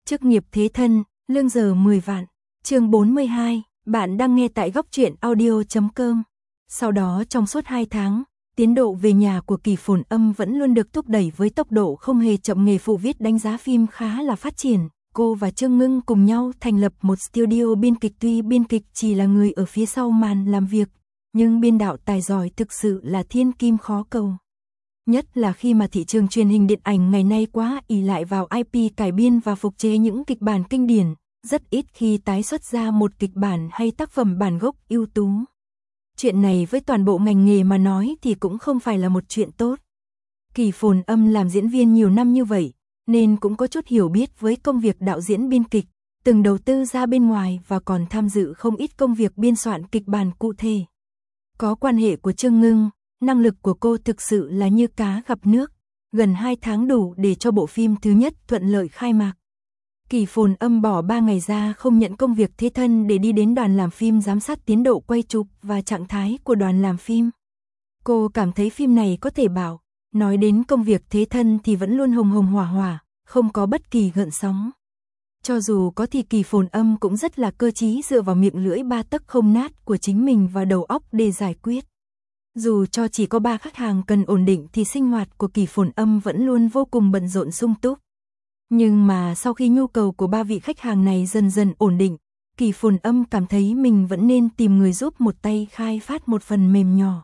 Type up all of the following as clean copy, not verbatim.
Chức nghiệp thế thân, lương giờ 10 vạn. Chương 42, bạn đang nghe tại góc truyện audio.com. Sau đó trong suốt 2 tháng, tiến độ về nhà của Kỳ Phồn Âm vẫn luôn được thúc đẩy với tốc độ không hề chậm. Nghề phụ viết đánh giá phim khá là phát triển. Cô và Trương Ngưng cùng nhau thành lập một studio biên kịch. Tuy biên kịch chỉ là người ở phía sau màn làm việc, nhưng biên đạo tài giỏi thực sự là thiên kim khó cầu. Nhất là khi mà thị trường truyền hình điện ảnh ngày nay quá ỷ lại vào IP cải biên và phục chế những kịch bản kinh điển, rất ít khi tái xuất ra một kịch bản hay tác phẩm bản gốc ưu tú. Chuyện này với toàn bộ ngành nghề mà nói thì cũng không phải là một chuyện tốt. Kỳ Phồn Âm làm diễn viên nhiều năm như vậy, nên cũng có chút hiểu biết với công việc đạo diễn biên kịch, từng đầu tư ra bên ngoài và còn tham dự không ít công việc biên soạn kịch bản cụ thể. Có quan hệ của Trương Ngưng, năng lực của cô thực sự là như cá gặp nước, gần 2 tháng đủ để cho bộ phim thứ nhất thuận lợi khai mạc. Kỳ Phồn Âm bỏ 3 ngày ra không nhận công việc thế thân để đi đến đoàn làm phim giám sát tiến độ quay chụp và trạng thái của đoàn làm phim. Cô cảm thấy phim này có thể bảo, nói đến công việc thế thân thì vẫn luôn hồng hồng hỏa hỏa, không có bất kỳ gợn sóng. Cho dù có thì Kỳ Phồn Âm cũng rất là cơ trí dựa vào miệng lưỡi 3 tấc không nát của chính mình và đầu óc để giải quyết. Dù cho chỉ có 3 khách hàng cần ổn định thì sinh hoạt của Kỳ Phồn Âm vẫn luôn vô cùng bận rộn sung túc. Nhưng mà sau khi nhu cầu của 3 vị khách hàng này dần dần ổn định, Kỳ Phồn Âm cảm thấy mình vẫn nên tìm người giúp một tay khai phát một phần mềm nhỏ.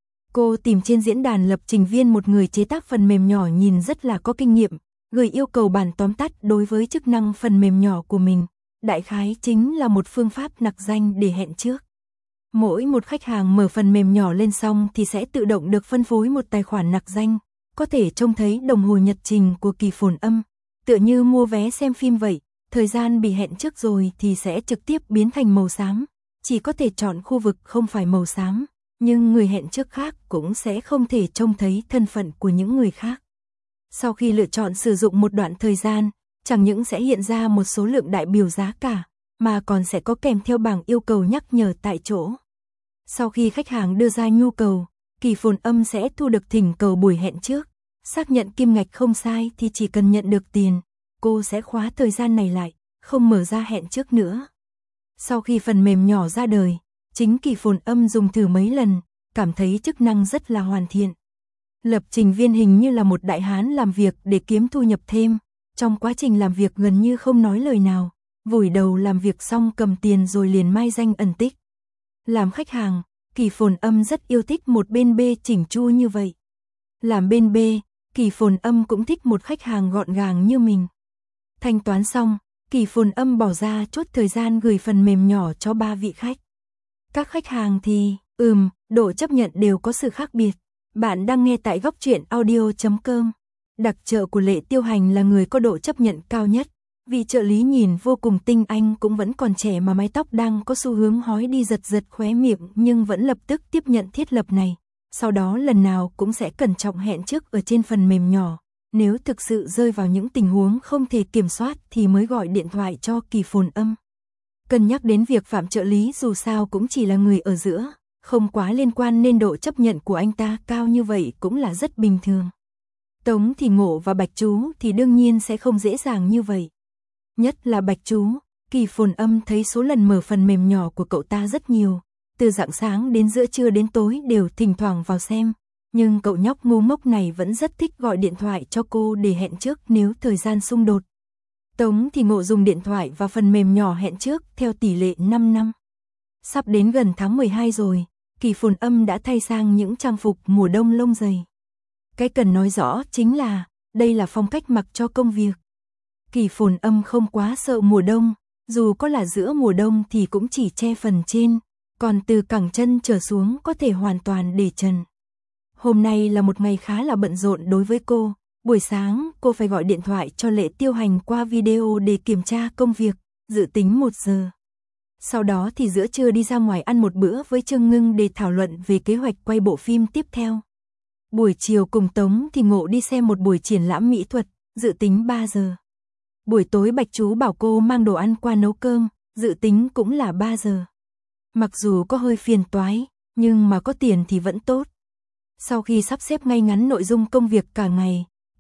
Cô tìm trên diễn đàn lập trình viên một người chế tác phần mềm nhỏ nhìn rất là có kinh nghiệm, gửi yêu cầu bản tóm tắt đối với chức năng phần mềm nhỏ của mình. Đại khái chính là một phương pháp nặc danh để hẹn trước. Mỗi một khách hàng mở phần mềm nhỏ lên xong thì sẽ tự động được phân phối một tài khoản nặc danh, có thể trông thấy đồng hồ nhật trình của Kỳ Phồn Âm, tựa như mua vé xem phim vậy, thời gian bị hẹn trước rồi thì sẽ trực tiếp biến thành màu xám, chỉ có thể chọn khu vực không phải màu xám, nhưng người hẹn trước khác cũng sẽ không thể trông thấy thân phận của những người khác. Sau khi lựa chọn sử dụng một đoạn thời gian, chẳng những sẽ hiện ra một số lượng đại biểu giá cả, mà còn sẽ có kèm theo bảng yêu cầu nhắc nhở tại chỗ. Sau khi khách hàng đưa ra nhu cầu, Kỳ Phồn Âm sẽ thu được thỉnh cầu buổi hẹn trước, xác nhận kim ngạch không sai thì chỉ cần nhận được tiền, cô sẽ khóa thời gian này lại, không mở ra hẹn trước nữa. Sau khi phần mềm nhỏ ra đời, chính Kỳ Phồn Âm dùng thử mấy lần, cảm thấy chức năng rất là hoàn thiện. Lập trình viên hình như là một đại hán làm việc để kiếm thu nhập thêm, trong quá trình làm việc gần như không nói lời nào, vùi đầu làm việc xong cầm tiền rồi liền mai danh ẩn tích. Làm khách hàng, Kỳ Phồn Âm rất yêu thích một bên B chỉnh chu như vậy. Làm bên B, Kỳ Phồn Âm cũng thích một khách hàng gọn gàng như mình. Thanh toán xong, Kỳ Phồn Âm bỏ ra chút thời gian gửi phần mềm nhỏ cho 3 vị khách. Các khách hàng thì, độ chấp nhận đều có sự khác biệt. Bạn đang nghe tại góc truyện audio.com. Đặc trợ của Lệ Tiêu Hành là người có độ chấp nhận cao nhất. Vì trợ lý nhìn vô cùng tinh anh cũng vẫn còn trẻ mà mái tóc đang có xu hướng hói đi giật giật khóe miệng nhưng vẫn lập tức tiếp nhận thiết lập này. Sau đó lần nào cũng sẽ cẩn trọng hẹn trước ở trên phần mềm nhỏ. Nếu thực sự rơi vào những tình huống không thể kiểm soát thì mới gọi điện thoại cho Kỳ Phồn Âm. Cân nhắc đến việc Phạm trợ lý dù sao cũng chỉ là người ở giữa, không quá liên quan nên độ chấp nhận của anh ta cao như vậy cũng là rất bình thường. Tống Thì Ngộ và Bạch Chú thì đương nhiên sẽ không dễ dàng như vậy. Nhất là Bạch Chú, Kỳ Phồn Âm thấy số lần mở phần mềm nhỏ của cậu ta rất nhiều, từ rạng sáng đến giữa trưa đến tối đều thỉnh thoảng vào xem, nhưng cậu nhóc ngu ngốc này vẫn rất thích gọi điện thoại cho cô để hẹn trước nếu thời gian xung đột. Tống Thì Ngộ dùng điện thoại và phần mềm nhỏ hẹn trước theo tỷ lệ 5 năm. Sắp đến gần tháng 12 rồi, Kỳ Phồn Âm đã thay sang những trang phục mùa đông lông dày. Cái cần nói rõ chính là, đây là phong cách mặc cho công việc. Kỳ Phồn Âm không quá sợ mùa đông, dù có là giữa mùa đông thì cũng chỉ che phần trên, còn từ cẳng chân trở xuống có thể hoàn toàn để trần. Hôm nay là một ngày khá là bận rộn đối với cô, buổi sáng cô phải gọi điện thoại cho Lệ Tiêu Hành qua video để kiểm tra công việc, dự tính 1 giờ. Sau đó thì giữa trưa đi ra ngoài ăn một bữa với Trương Ngưng để thảo luận về kế hoạch quay bộ phim tiếp theo. Buổi chiều cùng Tống Thì Ngộ đi xem một buổi triển lãm mỹ thuật, dự tính 3 giờ. Buổi tối Bạch Chú bảo cô mang đồ ăn qua nấu cơm, dự tính cũng là 3 giờ. Mặc dù có hơi phiền toái, nhưng mà có tiền thì vẫn tốt. Sau khi sắp xếp ngay ngắn nội dung công việc cả ngày,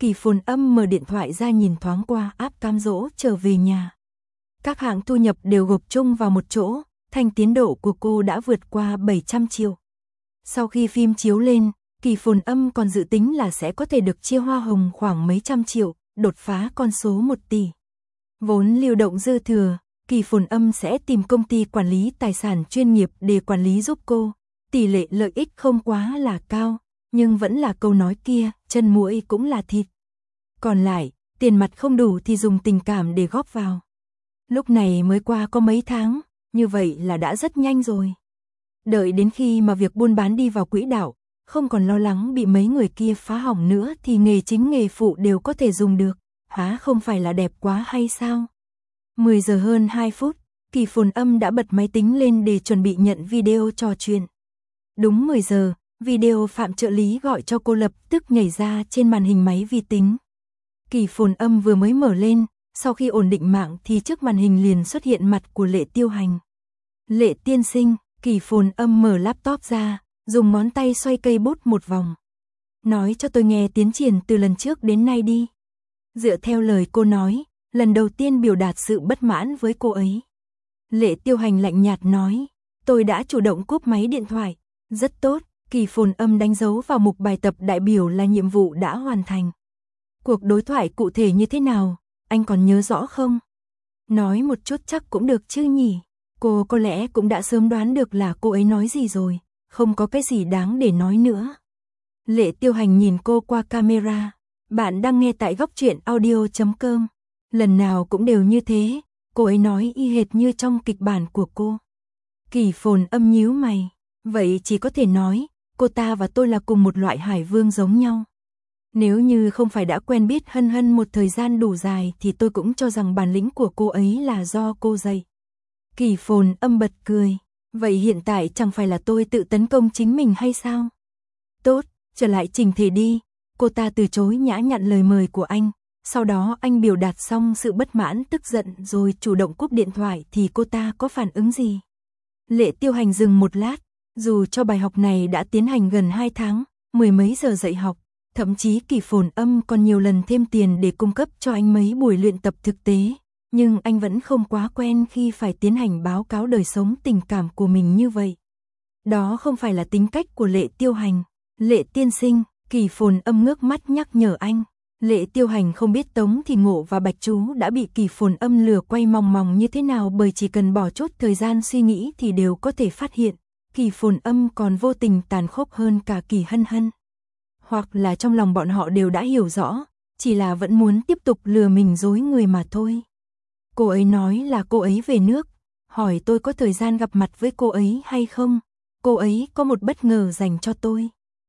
Kỳ Phồn Âm mở điện thoại ra nhìn thoáng qua app cám dỗ trở về nhà. Các hãng thu nhập đều gộp chung vào một chỗ, thành tiến độ của cô đã vượt qua 700 triệu. Sau khi phim chiếu lên, Kỳ Phồn Âm còn dự tính là sẽ có thể được chia hoa hồng khoảng mấy trăm triệu, đột phá con số 1 tỷ. Vốn lưu động dư thừa, Kỳ Phồn Âm sẽ tìm công ty quản lý tài sản chuyên nghiệp để quản lý giúp cô. Tỷ lệ lợi ích không quá là cao, nhưng vẫn là câu nói kia, chân muỗi cũng là thịt. Còn lại, tiền mặt không đủ thì dùng tình cảm để góp vào. Lúc này mới qua có mấy tháng, như vậy là đã rất nhanh rồi. Đợi đến khi mà việc buôn bán đi vào quỹ đạo, không còn lo lắng bị mấy người kia phá hỏng nữa thì nghề chính nghề phụ đều có thể dùng được. Hả, không phải là đẹp quá hay sao? 10 giờ hơn 2 phút, Kỳ Phồn Âm đã bật máy tính lên để chuẩn bị nhận video trò chuyện. Đúng 10 giờ, video Phạm trợ lý gọi cho cô lập tức nhảy ra trên màn hình máy vi tính. Kỳ Phồn Âm vừa mới mở lên, sau khi ổn định mạng thì trước màn hình liền xuất hiện mặt của Lệ Tiêu Hành. Lệ tiên sinh, Kỳ Phồn Âm mở laptop ra, dùng ngón tay xoay cây bút một vòng. Nói cho tôi nghe tiến triển từ lần trước đến nay đi. Dựa theo lời cô nói, lần đầu tiên biểu đạt sự bất mãn với cô ấy. Lệ Tiêu Hành lạnh nhạt nói, tôi đã chủ động cúp máy điện thoại. Rất tốt, Kỳ Phồn Âm đánh dấu vào mục bài tập đại biểu là nhiệm vụ đã hoàn thành. Cuộc đối thoại cụ thể như thế nào, anh còn nhớ rõ không? Nói một chút chắc cũng được chứ nhỉ. Cô có lẽ cũng đã sớm đoán được là cô ấy nói gì rồi, không có cái gì đáng để nói nữa. Lệ Tiêu Hành nhìn cô qua camera. Bạn đang nghe tại góc truyện audio.com. Lần nào cũng đều như thế, cô ấy nói y hệt như trong kịch bản của cô. Kỳ Phồn Âm nhíu mày. Vậy chỉ có thể nói, cô ta và tôi là cùng một loại hải vương giống nhau. Nếu như không phải đã quen biết Hân Hân một thời gian đủ dài thì tôi cũng cho rằng bản lĩnh của cô ấy là do cô dạy. Kỳ Phồn Âm bật cười. Vậy hiện tại chẳng phải là tôi tự tấn công chính mình hay sao? Tốt, trở lại trình thể đi. Cô ta từ chối nhã nhặn lời mời của anh. Sau đó anh biểu đạt xong sự bất mãn tức giận rồi chủ động cúp điện thoại thì cô ta có phản ứng gì? Lệ Tiêu Hành dừng một lát. Dù cho bài học này đã tiến hành gần 2 tháng, 10 mấy giờ dạy học, thậm chí Kỳ Phồn Âm còn nhiều lần thêm tiền để cung cấp cho anh mấy buổi luyện tập thực tế, nhưng anh vẫn không quá quen khi phải tiến hành báo cáo đời sống tình cảm của mình như vậy. Đó không phải là tính cách của Lệ Tiêu Hành. Lệ tiên sinh, Kỳ Phồn Âm ngước mắt nhắc nhở anh. Lệ Tiêu Hành không biết Tống Thì Ngộ và Bạch Chú đã bị Kỳ Phồn Âm lừa quay mòng mòng như thế nào, bởi chỉ cần bỏ chút thời gian suy nghĩ thì đều có thể phát hiện. Kỳ Phồn Âm còn vô tình tàn khốc hơn cả Kỳ Hân Hân. Hoặc là trong lòng bọn họ đều đã hiểu rõ, chỉ là vẫn muốn tiếp tục lừa mình dối người mà thôi. Cô ấy nói là cô ấy về nước, hỏi tôi có thời gian gặp mặt với cô ấy hay không. Cô ấy có một bất ngờ dành cho tôi.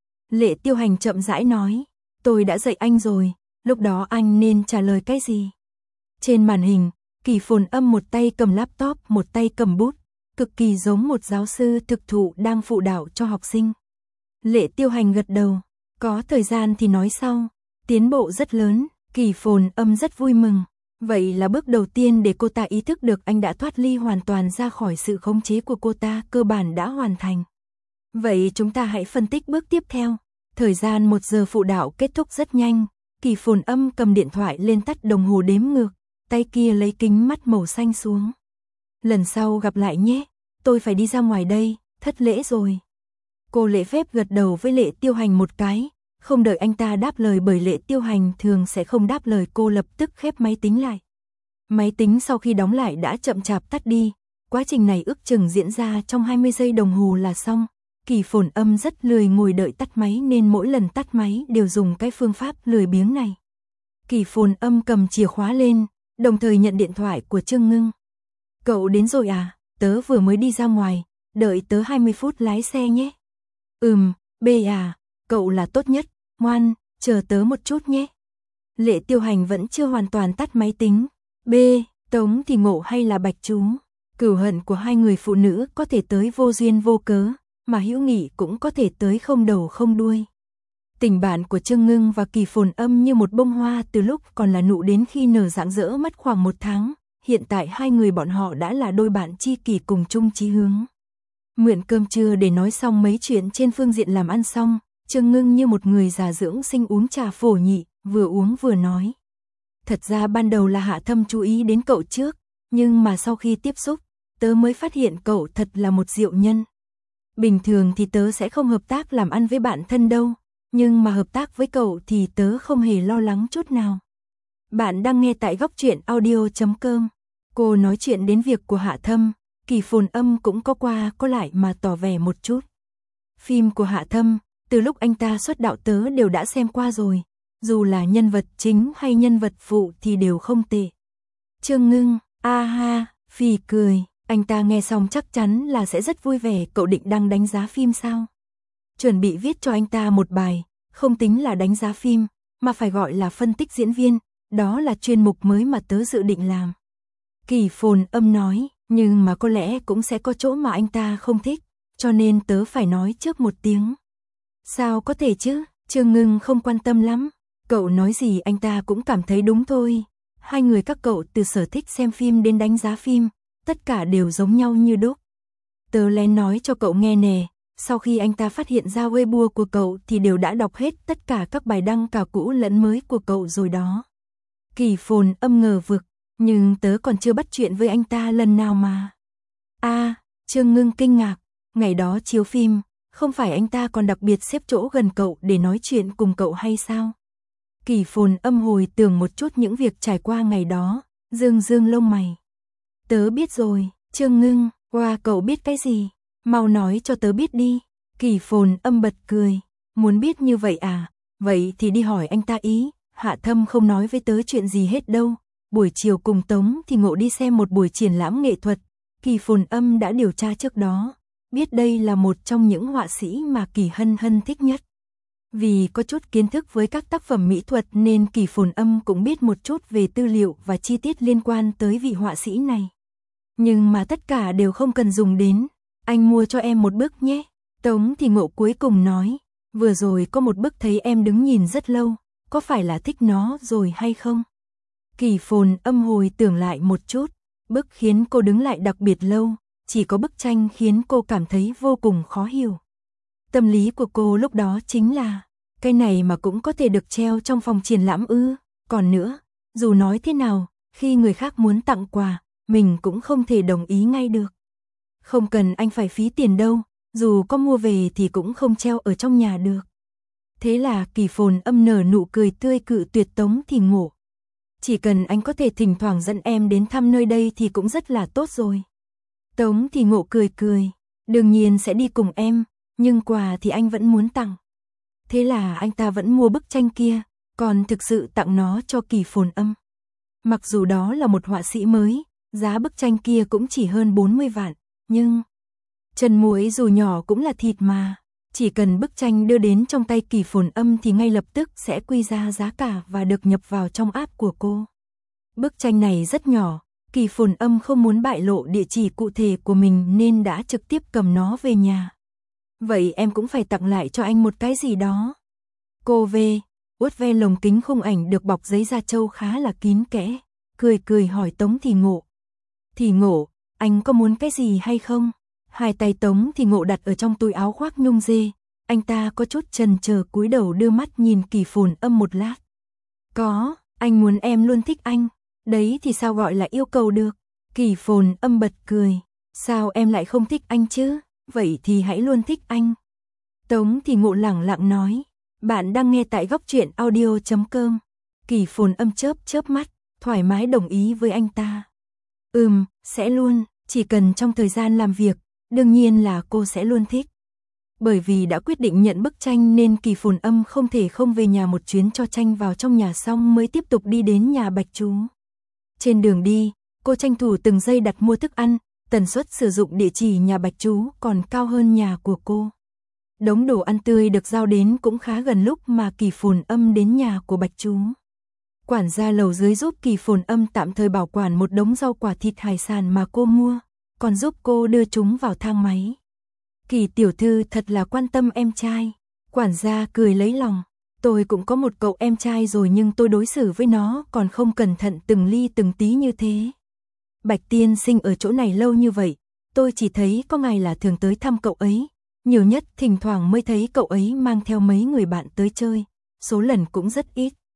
Lệ Tiêu Hành chậm rãi nói, tôi đã dạy anh rồi, lúc đó anh nên trả lời cái gì? Trên màn hình, Kỳ Phồn Âm một tay cầm laptop, một tay cầm bút, cực kỳ giống một giáo sư thực thụ đang phụ đạo cho học sinh. Lệ Tiêu Hành gật đầu, có thời gian thì nói sau, tiến bộ rất lớn. Kỳ Phồn Âm rất vui mừng. Vậy là bước đầu tiên để cô ta ý thức được anh đã thoát ly hoàn toàn ra khỏi sự khống chế của cô ta, cơ bản đã hoàn thành. Vậy chúng ta hãy phân tích bước tiếp theo. Thời gian 1 giờ phụ đạo kết thúc rất nhanh. Kỳ Phồn Âm cầm điện thoại lên tắt đồng hồ đếm ngược, tay kia lấy kính mắt màu xanh xuống. Lần sau gặp lại nhé, tôi phải đi ra ngoài đây, thất lễ rồi. Cô lễ phép gật đầu với Lệ Tiêu Hành một cái, không đợi anh ta đáp lời bởi Lệ Tiêu Hành thường sẽ không đáp lời, cô lập tức khép máy tính lại. Máy tính sau khi đóng lại đã chậm chạp tắt đi, quá trình này ước chừng diễn ra trong 20 giây đồng hồ là xong. Kỳ Phồn Âm rất lười ngồi đợi tắt máy nên mỗi lần tắt máy đều dùng cái phương pháp lười biếng này. Kỳ Phồn Âm cầm chìa khóa lên, đồng thời nhận điện thoại của Trương Ngưng. Cậu đến rồi à, tớ vừa mới đi ra ngoài, đợi tớ 20 phút lái xe nhé. B à, cậu là tốt nhất, ngoan, chờ tớ một chút nhé. Lệ Tiêu Hành vẫn chưa hoàn toàn tắt máy tính. B, Tống Thì Ngộ hay là Bạch Chú? Cửu hận của hai người phụ nữ có thể tới vô duyên vô cớ, mà hữu nghị cũng có thể tới không đầu không đuôi. Tình bạn của Trương Ngưng và Kỳ Phồn Âm như một bông hoa từ lúc còn là nụ đến khi nở rạng rỡ mất khoảng 1 tháng. Hiện tại hai người bọn họ đã là đôi bạn tri kỷ cùng chung chí hướng. Mượn cơm trưa để nói xong mấy chuyện trên phương diện làm ăn xong, Trương Ngưng như một người già dưỡng sinh uống trà phổ nhị, vừa uống vừa nói. Thật ra ban đầu là Hạ Thâm chú ý đến cậu trước, nhưng mà sau khi tiếp xúc, tớ mới phát hiện cậu thật là một diệu nhân. Bình thường thì tớ sẽ không hợp tác làm ăn với bạn thân đâu, nhưng mà hợp tác với cậu thì tớ không hề lo lắng chút nào. Bạn đang nghe tại góc truyện audio.com. Cô nói chuyện đến việc của Hạ Thâm, Kỳ Phồn Âm cũng có qua có lại mà tỏ vẻ một chút. Phim của Hạ Thâm, từ lúc anh ta xuất đạo tớ đều đã xem qua rồi, dù là nhân vật chính hay nhân vật phụ thì đều không tệ. Trương Ngưng, a ha, phì cười, anh ta nghe xong chắc chắn là sẽ rất vui vẻ. Cậu định đăng đánh giá phim sao? Chuẩn bị viết cho anh ta một bài, không tính là đánh giá phim, mà phải gọi là phân tích diễn viên, đó là chuyên mục mới mà tớ dự định làm. Kỳ Phồn Âm nói, nhưng mà có lẽ cũng sẽ có chỗ mà anh ta không thích, cho nên tớ phải nói trước một tiếng. Sao có thể chứ? Trương Ngưng không quan tâm lắm, cậu nói gì anh ta cũng cảm thấy đúng thôi. Hai người các cậu từ sở thích xem phim đến đánh giá phim, tất cả đều giống nhau như đúc. Tớ lén nói cho cậu nghe nè, sau khi anh ta phát hiện ra Weibo của cậu thì đều đã đọc hết tất cả các bài đăng cả cũ lẫn mới của cậu rồi đó. Kỳ Phồn Âm ngờ vực, nhưng tớ còn chưa bắt chuyện với anh ta lần nào mà. Trương Ngưng kinh ngạc, ngày đó chiếu phim, không phải anh ta còn đặc biệt xếp chỗ gần cậu để nói chuyện cùng cậu hay sao? Kỳ Phồn Âm hồi tưởng một chút những việc trải qua ngày đó, dương dương lông mày. Tớ biết rồi, Trương Ngưng, cậu biết cái gì? Mau nói cho tớ biết đi. Kỳ Phồn Âm bật cười, muốn biết như vậy à? Vậy thì đi hỏi anh ta ý. Hạ Thâm không nói với tớ chuyện gì hết đâu. Buổi chiều cùng Tống thì Ngộ đi xem một buổi triển lãm nghệ thuật. Kỳ Phồn Âm đã điều tra trước đó, biết đây là một trong những họa sĩ mà Kỳ Hân Hân thích nhất. Vì có chút kiến thức với các tác phẩm mỹ thuật nên Kỳ Phồn Âm cũng biết một chút về tư liệu và chi tiết liên quan tới vị họa sĩ này. Nhưng mà tất cả đều không cần dùng đến. Anh mua cho em một bức nhé. Tống thì Ngộ cuối cùng nói, vừa rồi có một bức thấy em đứng nhìn rất lâu, có phải là thích nó rồi hay không? Kỳ Phồn Âm hồi tưởng lại một chút, bức khiến cô đứng lại đặc biệt lâu, chỉ có bức tranh khiến cô cảm thấy vô cùng khó hiểu. Tâm lý của cô lúc đó chính là, cái này mà cũng có thể được treo trong phòng triển lãm ư? Còn nữa, dù nói thế nào, khi người khác muốn tặng quà, mình cũng không thể đồng ý ngay được. Không cần anh phải phí tiền đâu, dù có mua về thì cũng không treo ở trong nhà được. Thế là Kỳ Phồn Âm nở nụ cười tươi cự tuyệt Tống thì Ngộ. Chỉ cần anh có thể thỉnh thoảng dẫn em đến thăm nơi đây thì cũng rất là tốt rồi. Tống thì Ngộ cười cười, đương nhiên sẽ đi cùng em, nhưng quà thì anh vẫn muốn tặng. Thế là anh ta vẫn mua bức tranh kia, còn thực sự tặng nó cho Kỳ Phồn Âm. Mặc dù đó là một họa sĩ mới, giá bức tranh kia cũng chỉ hơn 40 vạn, nhưng chân muối dù nhỏ cũng là thịt mà. Chỉ cần bức tranh đưa đến trong tay Kỳ Phồn Âm thì ngay lập tức sẽ quy ra giá cả và được nhập vào trong app của cô. Bức tranh này rất nhỏ, Kỳ Phồn Âm không muốn bại lộ địa chỉ cụ thể của mình nên đã trực tiếp cầm nó về nhà. Vậy em cũng phải tặng lại cho anh một cái gì đó. Cô uốt ve lồng kính khung ảnh được bọc giấy da trâu khá là kín kẽ, cười cười hỏi Tống thì Ngộ. Thì Ngộ, anh có muốn cái gì hay không? Hai tay Tống thì Ngộ đặt ở trong túi áo khoác nhung dê, anh ta có chút chần chờ cúi đầu đưa mắt nhìn Kỳ Phồn Âm một lát. Có, anh muốn em luôn thích anh, đấy thì sao gọi là yêu cầu được? Kỳ Phồn Âm bật cười, sao em lại không thích anh chứ? Vậy thì hãy luôn thích anh. Tống thì Ngộ lẳng lặng nói, bạn đang nghe tại góc truyện audio.com. Kỳ Phồn Âm chớp mắt, thoải mái đồng ý với anh ta. Sẽ luôn, chỉ cần trong thời gian làm việc, đương nhiên là cô sẽ luôn thích. Bởi vì đã quyết định nhận bức tranh nên Kỳ Phồn Âm không thể không về nhà một chuyến cho tranh vào trong nhà xong mới tiếp tục đi đến nhà Bạch Chú. Trên đường đi, cô tranh thủ từng giây đặt mua thức ăn, tần suất sử dụng địa chỉ nhà Bạch Chú còn cao hơn nhà của cô. Đống đồ ăn tươi được giao đến cũng khá gần lúc mà Kỳ Phồn Âm đến nhà của Bạch Chú. Quản gia lầu dưới giúp Kỳ Phồn Âm tạm thời bảo quản một đống rau quả thịt hải sản mà cô mua, còn giúp cô đưa chúng vào thang máy. Kỳ tiểu thư thật là quan tâm em trai. Quản gia cười lấy lòng. Tôi cũng có một cậu em trai rồi nhưng tôi đối xử với nó còn không cẩn thận từng ly từng tí như thế. Bạch tiên sinh ở chỗ này lâu như vậy, tôi chỉ thấy có ngày là thường tới thăm cậu ấy. Nhiều nhất thỉnh thoảng mới thấy cậu ấy mang theo mấy người bạn tới chơi, số lần cũng rất ít.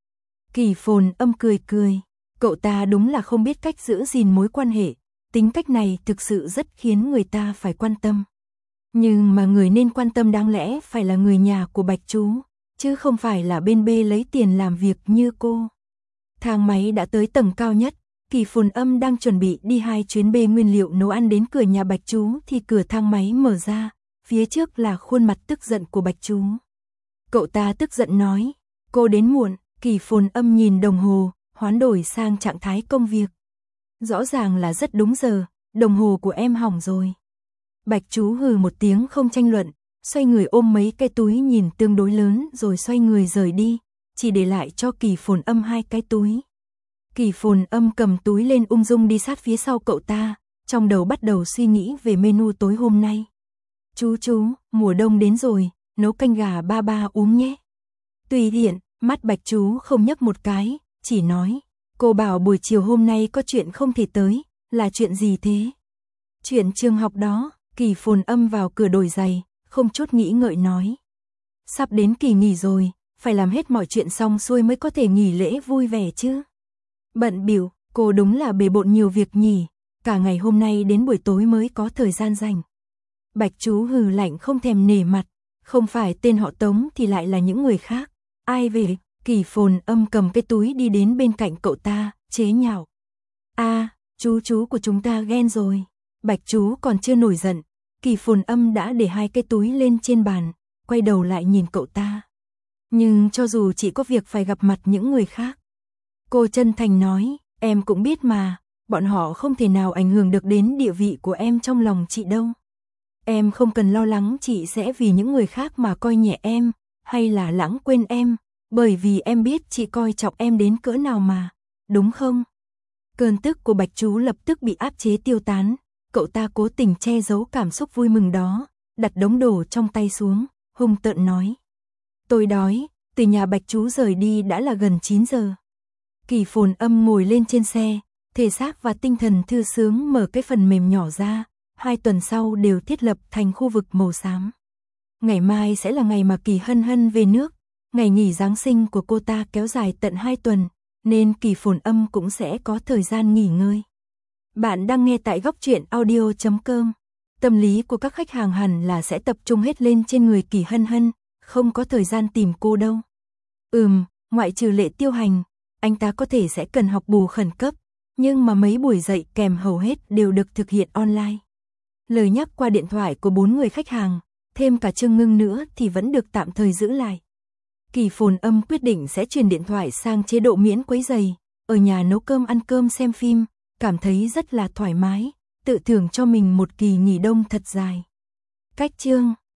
Kỳ Phồn Âm cười cười, cậu ta đúng là không biết cách giữ gìn mối quan hệ, tính cách này thực sự rất khiến người ta phải quan tâm. Nhưng mà người nên quan tâm đáng lẽ phải là người nhà của Bạch Chú, chứ không phải là bên bê lấy tiền làm việc như cô. Thang máy đã tới tầng cao nhất, Kỳ Phồn Âm đang chuẩn bị đi 2 chuyến bê nguyên liệu nấu ăn đến cửa nhà Bạch Chú thì cửa thang máy mở ra, phía trước là khuôn mặt tức giận của Bạch Chú. Cậu ta tức giận nói, cô đến muộn. Kỳ Phồn Âm nhìn đồng hồ, hoán đổi sang trạng thái công việc. Rõ ràng là rất đúng giờ, đồng hồ của em hỏng rồi. Bạch Chú hừ một tiếng không tranh luận, xoay người ôm mấy cái túi nhìn tương đối lớn rồi xoay người rời đi, chỉ để lại cho Kỳ Phồn Âm 2 cái túi. Kỳ Phồn Âm cầm túi lên ung dung đi sát phía sau cậu ta, trong đầu bắt đầu suy nghĩ về menu tối hôm nay. Chú, mùa đông đến rồi, nấu canh gà ba ba uống nhé. Tùy tiện. Mắt Bạch Chú không nhấc một cái, chỉ nói, cô bảo buổi chiều hôm nay có chuyện không thể tới, là chuyện gì thế? Chuyện trường học đó. Kỳ Phồn Âm vào cửa đổi giày, không chút nghĩ ngợi nói. Sắp đến kỳ nghỉ rồi, phải làm hết mọi chuyện xong xuôi mới có thể nghỉ lễ vui vẻ chứ. Bận bịu, cô đúng là bề bộn nhiều việc nhỉ, cả ngày hôm nay đến buổi tối mới có thời gian rảnh. Bạch Chú hừ lạnh không thèm nể mặt, không phải tên họ Tống thì lại là những người khác. Ai về? Kỳ Phồn Âm cầm cái túi đi đến bên cạnh cậu ta, chế nhạo. Chú của chúng ta ghen rồi. Bạch Chú còn chưa nổi giận, Kỳ Phồn Âm đã để 2 cái túi lên trên bàn, quay đầu lại nhìn cậu ta. Nhưng cho dù chị có việc phải gặp mặt những người khác, cô chân thành nói, em cũng biết mà, bọn họ không thể nào ảnh hưởng được đến địa vị của em trong lòng chị đâu. Em không cần lo lắng chị sẽ vì những người khác mà coi nhẹ em, hay là lãng quên em, bởi vì em biết chị coi trọng em đến cỡ nào mà, đúng không? Cơn tức của Bạch Chú lập tức bị áp chế tiêu tán, cậu ta cố tình che giấu cảm xúc vui mừng đó, đặt đống đồ trong tay xuống, hung tợn nói. Tôi đói, từ nhà Bạch Chú rời đi đã là gần 9 giờ. Kỳ Phồn Âm ngồi lên trên xe, thể xác và tinh thần thư sướng mở cái phần mềm nhỏ ra, 2 tuần sau đều thiết lập thành khu vực màu xám. Ngày mai sẽ là ngày mà Kỳ Hân Hân về nước, ngày nghỉ Giáng sinh của cô ta kéo dài tận 2 tuần, nên Kỳ Phồn Âm cũng sẽ có thời gian nghỉ ngơi. Bạn đang nghe tại góc truyện audio.com. Tâm lý của các khách hàng hẳn là sẽ tập trung hết lên trên người Kỳ Hân Hân, không có thời gian tìm cô đâu. Ngoại trừ Lệ Tiêu Hành, anh ta có thể sẽ cần học bù khẩn cấp, nhưng mà mấy buổi dạy kèm hầu hết đều được thực hiện online. Lời nhắc qua điện thoại của 4 người khách hàng, thêm cả Trương Ngưng nữa thì vẫn được tạm thời giữ lại. Kỳ Phồn Âm quyết định sẽ chuyển điện thoại sang chế độ miễn quấy rầy, ở nhà nấu cơm ăn cơm xem phim, cảm thấy rất là thoải mái, tự thưởng cho mình một kỳ nghỉ đông thật dài. Cách chương